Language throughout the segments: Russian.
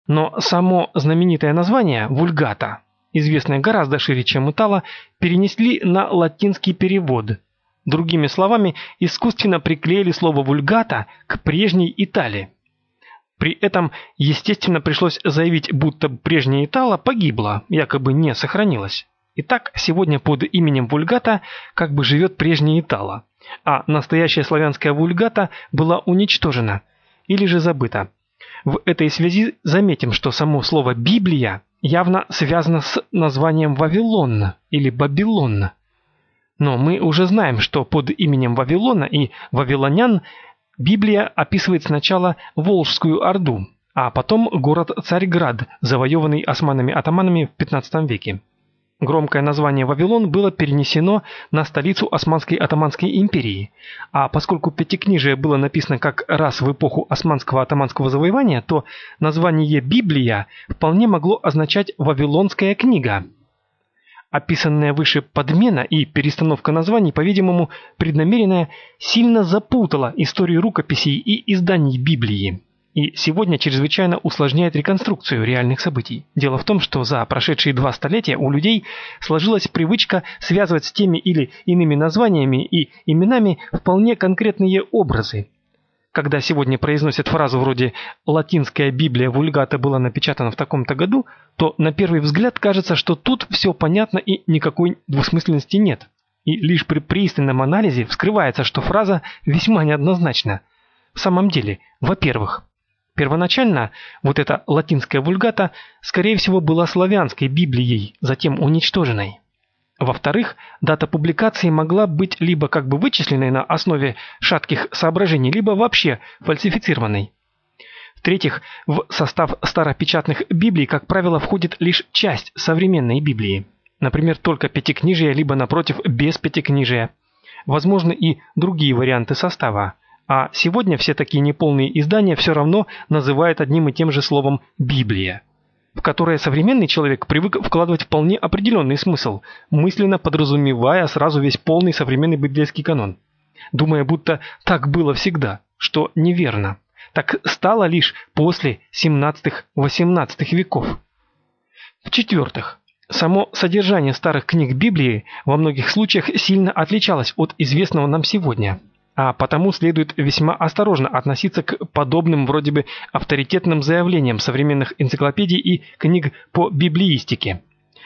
Но само знаменитое название «вульгата», известное гораздо шире, чем Итало, перенесли на латинский перевод. Другими словами, искусственно приклеили слово «вульгата» к прежней Италии. При этом, естественно, пришлось заявить, будто прежняя Итала погибла, якобы не сохранилась. Итак, сегодня под именем Вульгата как бы живет прежняя Итала, а настоящая славянская Вульгата была уничтожена или же забыта. В этой связи заметим, что само слово «Библия» явно связано с названием Вавилон или Бабилон. Но мы уже знаем, что под именем Вавилона и вавилонян Библия описывает сначала Волжскую Орду, а потом город Царьград, завоеванный османами-атаманами в XV веке. Громкое название Вавилон было перенесено на столицу Османской Атаманской империи, а поскольку Пятикнижие было написано как раз в эпоху османского-атаманского завоевания, то название Библия вполне могло означать «Вавилонская книга». Описанная выше подмена и перестановка названий, по-видимому, преднамеренная, сильно запутала историю рукописей и изданий Библии. И сегодня чрезвычайно усложняет реконструкцию реальных событий. Дело в том, что за прошедшие 2 столетия у людей сложилась привычка связывать с теми или иными названиями и именами вполне конкретные образы. Когда сегодня произносят фразу вроде «латинская Библия Вульгата была напечатана в таком-то году», то на первый взгляд кажется, что тут все понятно и никакой двусмысленности нет. И лишь при пристальном анализе вскрывается, что фраза весьма неоднозначна. В самом деле, во-первых, первоначально вот эта латинская Вульгата, скорее всего, была славянской Библией, затем уничтоженной. Во-вторых, дата публикации могла быть либо как бы вычисленной на основе шатких соображений, либо вообще фальсифицированной. В-третьих, в состав старопечатных Библий, как правило, входит лишь часть современной Библии. Например, только Пятикнижие, либо, напротив, без Пятикнижия. Возможны и другие варианты состава. А сегодня все такие неполные издания все равно называют одним и тем же словом «Библия», в которое современный человек привык вкладывать вполне определенный смысл, мысленно подразумевая сразу весь полный современный библейский канон, думая, будто так было всегда, что неверно. Так стало лишь после 17-18 веков. В-четвертых, само содержание старых книг Библии во многих случаях сильно отличалось от известного нам сегодня. А потому следует весьма осторожно относиться к подобным вроде бы авторитетным заявлениям современных энциклопедий и книг по библеистике.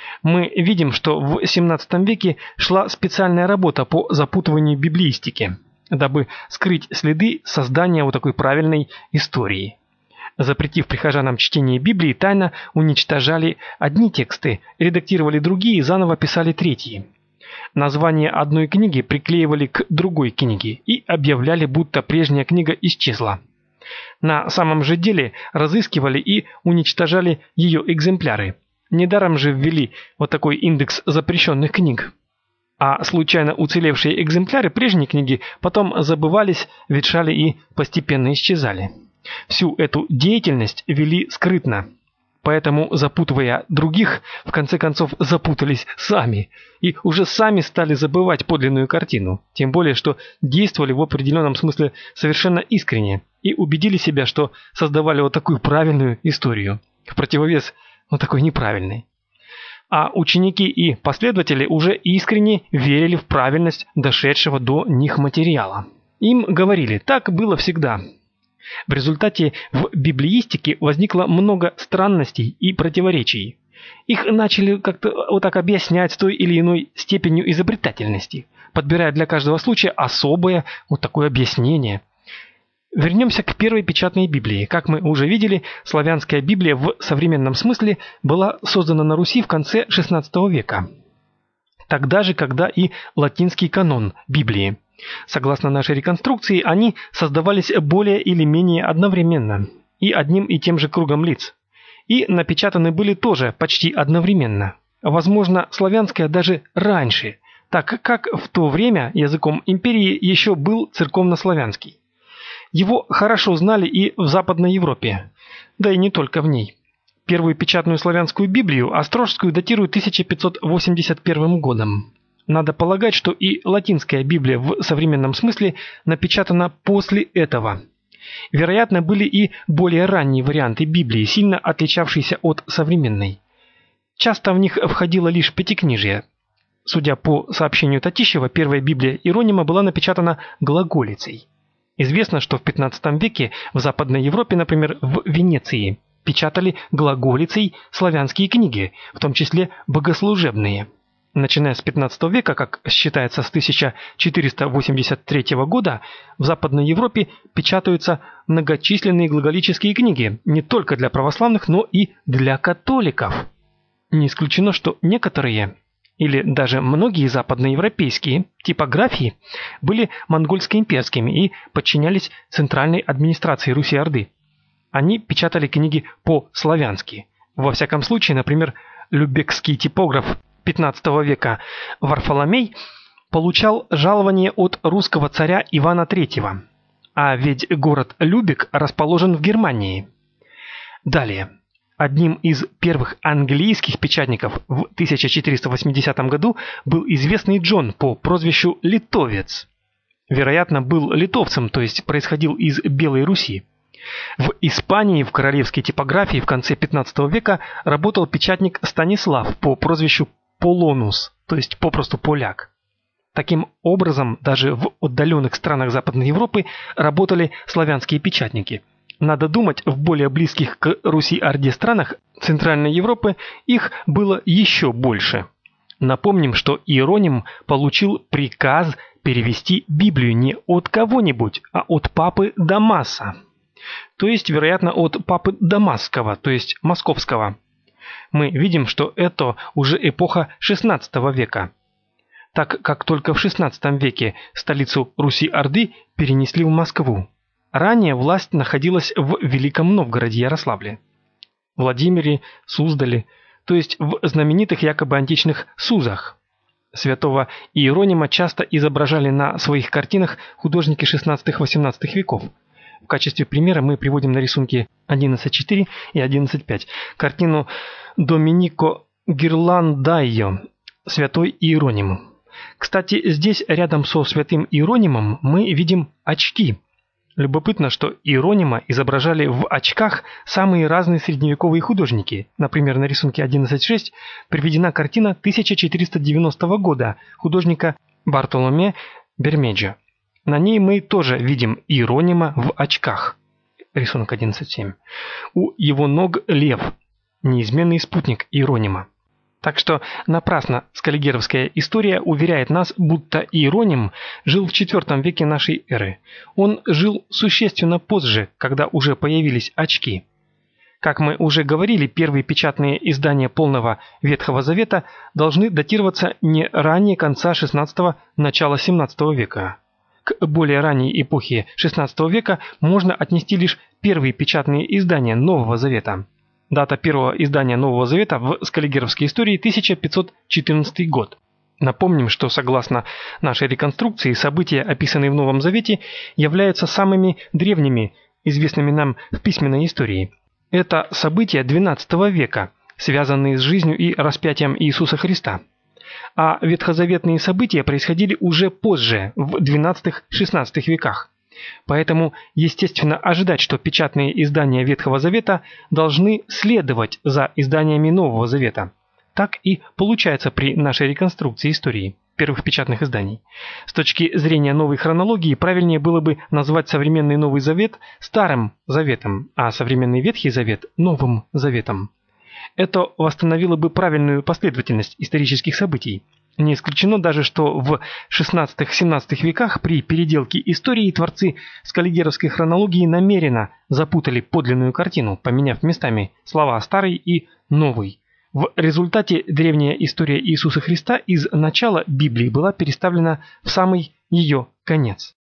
Мы видим, что в XVII веке шла специальная работа по запутыванию библеистики, дабы скрыть следы создания вот такой правильной истории. Запретив прихожанам чтение Библии, тайно уничтожали одни тексты, редактировали другие и заново писали третьи. Название одной книги приклеивали к другой книге и объявляли, будто прежняя книга исчезла. На самом же деле разыскивали и уничтожали ее экземпляры. Недаром же ввели вот такой индекс запрещенных книг. А случайно уцелевшие экземпляры прежней книги потом забывались, ветшали и постепенно исчезали. Всю эту деятельность вели скрытно. Поэтому, запутывая других, в конце концов запутались сами. И уже сами стали забывать подлинную картину. Тем более, что действовали в определенном смысле совершенно искренне. И убедили себя, что создавали вот такую правильную историю. В противовес вот такой неправильной. А ученики и последователи уже искренне верили в правильность дошедшего до них материала. Им говорили: так было всегда. В результате в библеистике возникло много странностей и противоречий. Их начали как-то вот так объяснять с той или иной степенью изобретательности, подбирая для каждого случая особое вот такое объяснение. Вернемся к первой печатной Библии. Как мы уже видели, славянская Библия в современном смысле была создана на Руси в конце XVI века. Тогда же, когда и латинский канон Библии. Согласно нашей реконструкции, они создавались более или менее одновременно и одним и тем же кругом лиц. И напечатаны были тоже почти одновременно. Возможно, славянская даже раньше, так как в то время языком империи еще был церковнославянский. Его хорошо знали и в Западной Европе, да и не только в ней. Первую печатную славянскую Библию, Острожскую, датируют 1581 годом. Надо полагать, что и латинская Библия в современном смысле напечатана после этого. Вероятно, были и более ранние варианты Библии, сильно отличавшиеся от современной. Часто в них входило лишь пятикнижие. Судя по сообщению Татищева, первая Библия Иеронима была напечатана глаголицей. Известно, что в XV веке в Западной Европе, например, в Венеции, печатали глаголицей славянские книги, в том числе богослужебные. Начиная с XV века, как считается с 1483 года, в Западной Европе печатаются многочисленные глаголические книги, не только для православных, но и для католиков. Не исключено, что некоторые или даже многие западноевропейские типографии были монгольско-имперскими и подчинялись центральной администрации Руси-Орды. Они печатали книги по-славянски. Во всяком случае, например, любекский типограф XV века Варфоломей получал жалование от русского царя Ивана III, а ведь город Любек расположен в Германии. Далее. Одним из первых английских печатников в 1480 году был известный Джон по прозвищу Литовец. Вероятно, был литовцем, то есть происходил из Белой Руси. В Испании в королевской типографии в конце XV века работал печатник Станислав по прозвищу Полонус, то есть попросту поляк. Таким образом, даже в отдаленных странах Западной Европы работали славянские печатники. Надо думать, в более близких к Руси-Орде странах Центральной Европы их было еще больше. Напомним, что Иероним получил приказ перевести Библию не от кого-нибудь, а от папы Дамаса. То есть, вероятно, от папы Дамасского, то есть московского. Мы видим, что это уже эпоха XVI века, так как только в XVI веке столицу Руси-Орды перенесли в Москву. Ранее власть находилась в Великом Новгороде Ярославле, Владимире, Суздале, то есть в знаменитых якобы античных Сузах. Святого Иеронима часто изображали на своих картинах художники XVI-XVIII веков. В качестве примера мы приводим на рисунки 11.4 и 11.5 картину Доминико Гирландайо «Святой Иероним». Кстати, здесь рядом со святым Иеронимом мы видим очки. Любопытно, что Иеронима изображали в очках самые разные средневековые художники. Например, на рисунке 11.6 приведена картина 1490 года художника Бартоломе Бермеджо. На ней мы тоже видим Иеронима в очках. Рисунок 11.7. У его ног лев, неизменный спутник Иеронима. Так что напрасно скаллигеровская история уверяет нас, будто Иероним жил в IV веке нашей эры. Он жил существенно позже, когда уже появились очки. Как мы уже говорили, первые печатные издания полного Ветхого Завета должны датироваться не ранее конца XVI – начала XVII века. К более ранней эпохе XVI века можно отнести лишь первые печатные издания Нового Завета. Дата первого издания Нового Завета в скаллигеровской истории 1514 год. Напомним, что согласно нашей реконструкции, события, описанные в Новом Завете, являются самыми древними, известными нам в письменной истории. Это события XII века, связанные с жизнью и распятием Иисуса Христа. А ветхозаветные события происходили уже позже, в XII-XVI веках. Поэтому естественно ожидать, что печатные издания Ветхого Завета должны следовать за изданиями Нового Завета. Так и получается при нашей реконструкции истории первых печатных изданий. С точки зрения новой хронологии правильнее было бы назвать современный Новый Завет Старым Заветом, а современный Ветхий Завет Новым Заветом. Это восстановило бы правильную последовательность исторических событий. Не исключено даже, что в XVI-XVII веках при переделке истории творцы скаллигеровской хронологии намеренно запутали подлинную картину, поменяв местами слова «старый» и «новый». В результате древняя история Иисуса Христа из начала Библии была переставлена в самый ее конец.